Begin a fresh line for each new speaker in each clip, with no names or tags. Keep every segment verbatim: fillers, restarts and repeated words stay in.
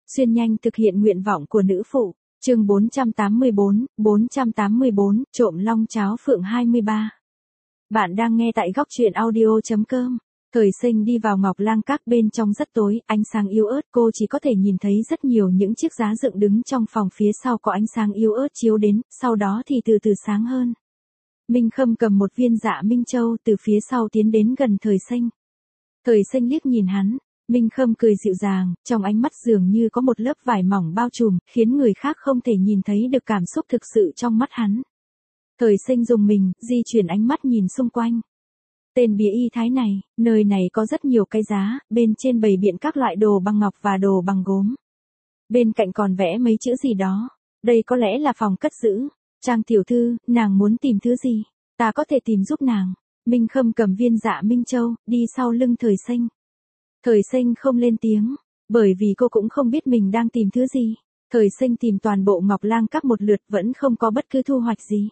Xuyên nhanh thực hiện nguyện vọng của nữ phụ. Chương bốn trăm tám mươi bốn, bốn trăm tám mươi bốn, trộm long cháo phượng hai mươi ba. Bạn đang nghe tại góc truyện audio chấm com. Thời Sinh đi vào Ngọc Lang Các, bên trong rất tối, ánh sáng yếu ớt, cô chỉ có thể nhìn thấy rất nhiều những chiếc giá dựng đứng trong phòng, phía sau có ánh sáng yếu ớt chiếu đến, sau đó thì từ từ sáng hơn. Minh Khâm cầm một viên Dạ Minh Châu từ phía sau tiến đến gần Thời Sinh. Thời Sinh liếc nhìn hắn, Minh Khâm cười dịu dàng, trong ánh mắt dường như có một lớp vải mỏng bao trùm, khiến người khác không thể nhìn thấy được cảm xúc thực sự trong mắt hắn. Thời Sinh dùng mình, di chuyển ánh mắt nhìn xung quanh. Tên bìa y thái này, nơi này có rất nhiều cái giá, bên trên bày biện các loại đồ bằng ngọc và đồ bằng gốm. Bên cạnh còn vẽ mấy chữ gì đó, đây có lẽ là phòng cất giữ. Trang tiểu thư, nàng muốn tìm thứ gì, ta có thể tìm giúp nàng. Minh Khâm cầm viên Dạ Minh Châu, đi sau lưng Thời Sinh. Thời Sinh không lên tiếng, bởi vì cô cũng không biết mình đang tìm thứ gì. Thời Sinh tìm toàn bộ Ngọc Lang Các một lượt vẫn không có bất cứ thu hoạch gì.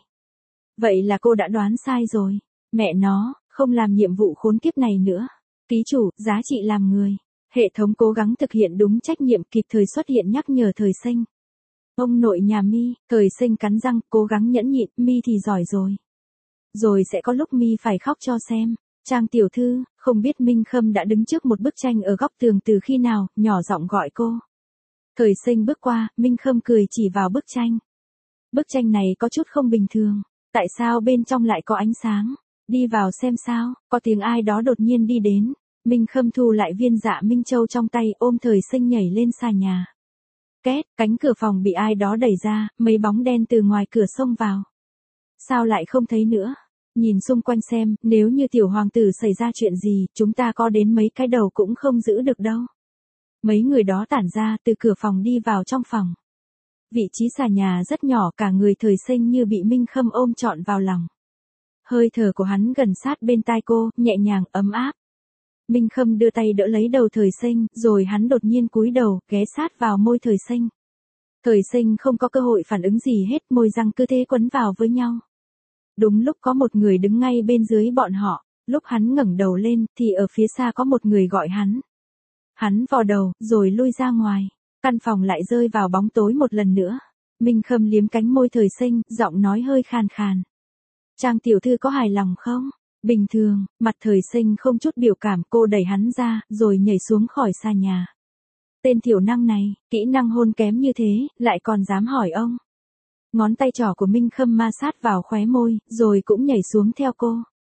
Vậy là cô đã đoán sai rồi. Mẹ nó, không làm nhiệm vụ khốn kiếp này nữa. Ký chủ, giá trị làm người. Hệ thống cố gắng thực hiện đúng trách nhiệm, kịp thời xuất hiện nhắc nhở Thời Sinh. Ông nội nhà Mi. Thời Sinh cắn răng, cố gắng nhẫn nhịn, Mi thì giỏi rồi. Rồi sẽ có lúc Mi phải khóc cho xem. Trang tiểu thư, không biết Minh Khâm đã đứng trước một bức tranh ở góc tường từ khi nào, nhỏ giọng gọi cô. Thời Sinh bước qua, Minh Khâm cười chỉ vào bức tranh. Bức tranh này có chút không bình thường, tại sao bên trong lại có ánh sáng? Đi vào xem sao, có tiếng ai đó đột nhiên đi đến. Minh Khâm thu lại viên Dạ Minh Châu trong tay, ôm Thời Sinh nhảy lên xà nhà. Két, cánh cửa phòng bị ai đó đẩy ra, mấy bóng đen từ ngoài cửa xông vào. Sao lại không thấy nữa? Nhìn xung quanh xem, nếu như tiểu hoàng tử xảy ra chuyện gì, chúng ta có đến mấy cái đầu cũng không giữ được đâu. Mấy người đó tản ra, từ cửa phòng đi vào trong phòng. Vị trí xà nhà rất nhỏ, cả người Thời Sinh như bị Minh Khâm ôm trọn vào lòng. Hơi thở của hắn gần sát bên tai cô, nhẹ nhàng, ấm áp. Minh Khâm đưa tay đỡ lấy đầu Thời Sinh, rồi hắn đột nhiên cúi đầu, ghé sát vào môi Thời Sinh. Thời Sinh không có cơ hội phản ứng gì hết, môi răng cứ thế quấn vào với nhau. Đúng lúc có một người đứng ngay bên dưới bọn họ, lúc hắn ngẩng đầu lên, thì ở phía xa có một người gọi hắn. Hắn vò đầu, rồi lui ra ngoài. Căn phòng lại rơi vào bóng tối một lần nữa. Minh Khâm liếm cánh môi Thời Sinh, giọng nói hơi khàn khàn. Trang tiểu thư có hài lòng không? Bình thường, mặt Thời Sinh không chút biểu cảm, cô đẩy hắn ra, rồi nhảy xuống khỏi xà nhà. Tên thiểu năng này, kỹ năng hôn kém như thế, lại còn dám hỏi ông. Ngón tay trỏ của Minh Khâm ma sát vào khóe môi, rồi cũng nhảy xuống theo cô.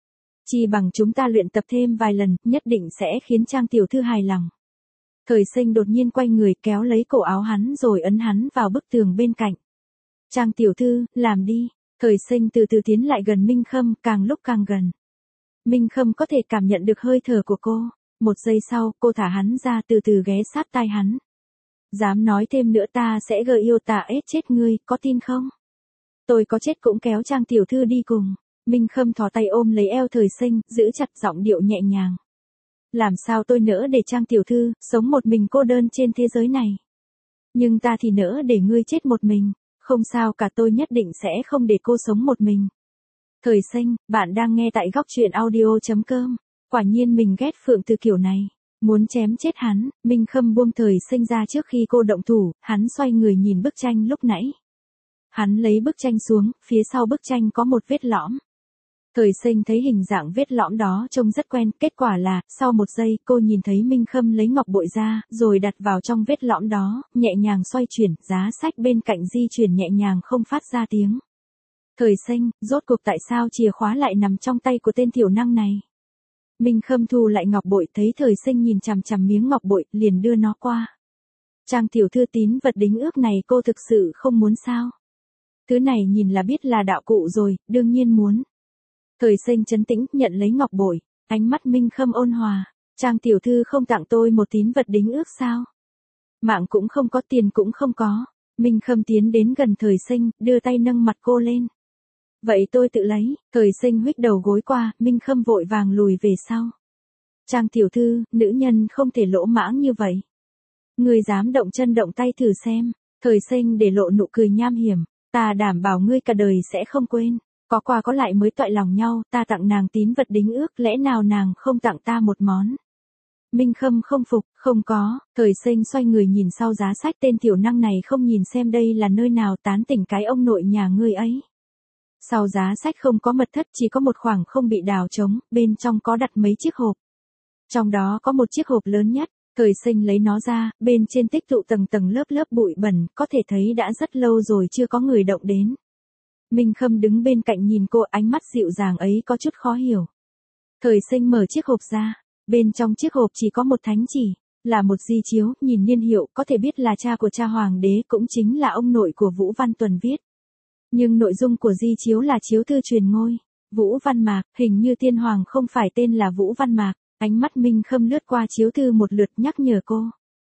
Chi bằng chúng ta luyện tập thêm vài lần, nhất định sẽ khiến Trang tiểu thư hài lòng. Thời Sinh đột nhiên quay người, kéo lấy cổ áo hắn rồi ấn hắn vào bức tường bên cạnh. Trang tiểu thư, làm đi. Thời Sinh từ từ tiến lại gần Minh Khâm, càng lúc càng gần. Minh Khâm có thể cảm nhận được hơi thở của cô. Một giây sau, cô thả hắn ra, từ từ ghé sát tai hắn. Dám nói thêm nữa ta sẽ gợi yêu tà ết chết ngươi, có tin không? Tôi có chết cũng kéo Trang tiểu thư đi cùng. Minh Khâm thò tay ôm lấy eo Thời Sinh, giữ chặt, giọng điệu nhẹ nhàng. Làm sao tôi nỡ để Trang tiểu thư sống một mình cô đơn trên thế giới này? Nhưng ta thì nỡ để ngươi chết một mình. Không sao cả, tôi nhất định sẽ không để cô sống một mình. Thời Sinh, bạn đang nghe tại góc truyện audio chấm com. Quả nhiên mình ghét Phượng Từ kiểu này. Muốn chém chết hắn, Minh Khâm buông Thời Sinh ra trước khi cô động thủ, hắn xoay người nhìn bức tranh lúc nãy. Hắn lấy bức tranh xuống, phía sau bức tranh có một vết lõm. Thời Sinh thấy hình dạng vết lõm đó trông rất quen, kết quả là, sau một giây, cô nhìn thấy Minh Khâm lấy ngọc bội ra, rồi đặt vào trong vết lõm đó, nhẹ nhàng xoay chuyển, giá sách bên cạnh di chuyển nhẹ nhàng không phát ra tiếng. Thời Sinh, rốt cuộc tại sao chìa khóa lại nằm trong tay của tên thiểu năng này? Minh Khâm thu lại ngọc bội, thấy Thời Sinh nhìn chằm chằm miếng ngọc bội, liền đưa nó qua. Trang tiểu thư, tín vật đính ước này cô thực sự không muốn sao? Thứ này nhìn là biết là đạo cụ rồi, đương nhiên muốn. Thời Sinh trấn tĩnh, nhận lấy ngọc bội, ánh mắt Minh Khâm ôn hòa. Trang tiểu thư không tặng tôi một tín vật đính ước sao? Mạng cũng không có, tiền cũng không có. Minh Khâm tiến đến gần Thời Sinh, đưa tay nâng mặt cô lên. Vậy tôi tự lấy. Thời Sinh huých đầu gối qua, Minh Khâm vội vàng lùi về sau. Trang tiểu thư, nữ nhân không thể lỗ mãng như vậy. Ngươi dám động chân động tay thử xem. Thời Sinh để lộ nụ cười nham hiểm. Ta đảm bảo ngươi cả đời sẽ không quên. Có qua có lại mới toại lòng nhau, ta tặng nàng tín vật đính ước, lẽ nào nàng không tặng ta một món? Minh Khâm không phục, không có, Thời Sinh xoay người nhìn sau giá sách, tên tiểu năng này không nhìn xem đây là nơi nào, tán tỉnh cái ông nội nhà ngươi ấy. Sau giá sách không có mật thất, chỉ có một khoảng không bị đào trống, bên trong có đặt mấy chiếc hộp. Trong đó có một chiếc hộp lớn nhất, Thời Sinh lấy nó ra, bên trên tích tụ tầng tầng lớp lớp bụi bẩn, có thể thấy đã rất lâu rồi chưa có người động đến. Minh Khâm đứng bên cạnh nhìn cô, ánh mắt dịu dàng ấy có chút khó hiểu. Thời Sinh mở chiếc hộp ra, bên trong chiếc hộp chỉ có một thánh chỉ, là một di chiếu, nhìn niên hiệu có thể biết là cha của cha hoàng đế, cũng chính là ông nội của Vũ Văn Tuần viết. Nhưng nội dung của di chiếu là chiếu thư truyền ngôi, Vũ Văn Mạc, hình như tiên hoàng không phải tên là Vũ Văn Mạc. Ánh mắt Minh Khâm lướt qua chiếu thư một lượt, nhắc nhở cô.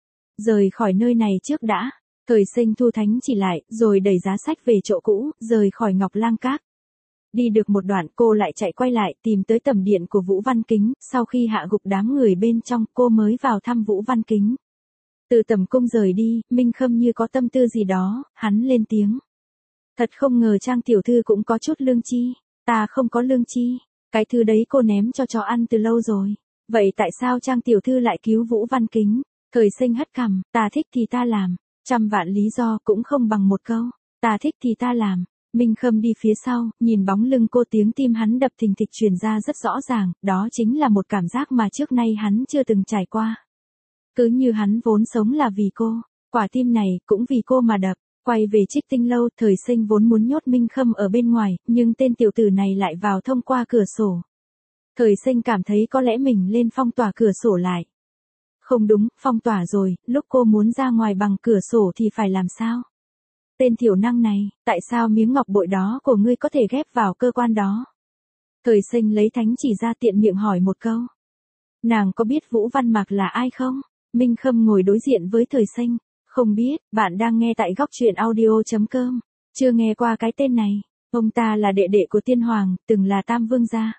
Rời khỏi nơi này trước đã. Thời Sinh thu thánh chỉ lại, rồi đẩy giá sách về chỗ cũ, rời khỏi Ngọc Lang Các. Đi được một đoạn cô lại chạy quay lại, tìm tới tầm điện của Vũ Văn Kính, sau khi hạ gục đám người bên trong, cô mới vào thăm Vũ Văn Kính. Từ tầm cung rời đi, Minh Khâm như có tâm tư gì đó, hắn lên tiếng. Thật không ngờ Trang tiểu thư cũng có chút lương chi, ta không có lương chi, cái thứ đấy cô ném cho chó ăn từ lâu rồi. Vậy tại sao Trang tiểu thư lại cứu Vũ Văn Kính? Thời Sinh hất cằm, ta thích thì ta làm, trăm vạn lý do cũng không bằng một câu, ta thích thì ta làm. Minh Khâm đi phía sau, nhìn bóng lưng cô, tiếng tim hắn đập thình thịch truyền ra rất rõ ràng, đó chính là một cảm giác mà trước nay hắn chưa từng trải qua. Cứ như hắn vốn sống là vì cô, quả tim này cũng vì cô mà đập. Quay về Trích Tinh lâu, Thời Sinh vốn muốn nhốt Minh Khâm ở bên ngoài, nhưng tên tiểu tử này lại vào thông qua cửa sổ. Thời Sinh cảm thấy có lẽ mình lên phong tỏa cửa sổ lại. Không đúng, phong tỏa rồi, lúc cô muốn ra ngoài bằng cửa sổ thì phải làm sao? Tên thiểu năng này, tại sao miếng ngọc bội đó của ngươi có thể ghép vào cơ quan đó? Thời Sinh lấy thánh chỉ ra, tiện miệng hỏi một câu. Nàng có biết Vũ Văn Mạc là ai không? Minh Khâm ngồi đối diện với Thời Sinh. Không biết, bạn đang nghe tại góc truyện audio chấm com. Chưa nghe qua cái tên này. Ông ta là đệ đệ của tiên hoàng, từng là tam vương gia.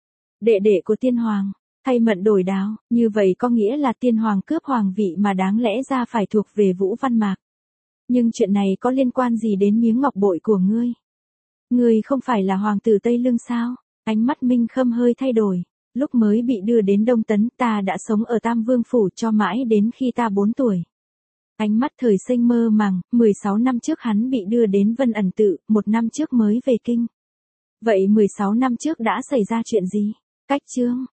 Đệ đệ của tiên hoàng, thay mận đổi đáo, như vậy có nghĩa là tiên hoàng cướp hoàng vị mà đáng lẽ ra phải thuộc về Vũ Văn Mạc. Nhưng chuyện này có liên quan gì đến miếng ngọc bội của ngươi? Ngươi không phải là hoàng tử Tây Lương sao? Ánh mắt Minh Khâm hơi thay đổi. Lúc mới bị đưa đến Đông Tấn, ta đã sống ở Tam Vương Phủ cho mãi đến khi ta bốn tuổi. Ánh mắt Thời Sinh mơ màng, mười sáu năm trước hắn bị đưa đến Vân Ẩn Tự, một năm trước mới về kinh. Vậy mười sáu năm trước đã xảy ra chuyện gì? Cách chương